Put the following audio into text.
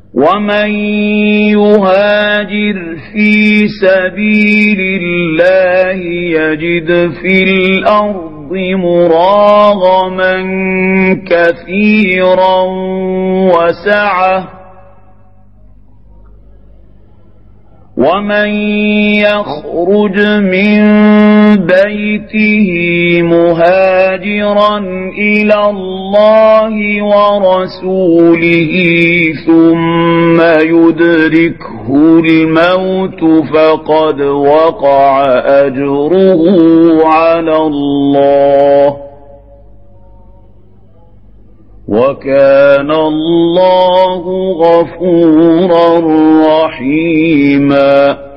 ومن يهاجر في سبيل الله يجد في الأرض مراغما كثيرا وسعة ومن يخرج من بيته مهاجرا إلى الله ورسوله ثم يدركه الموت فقد وقع أجره على الله وكان الله غفورا رحيما.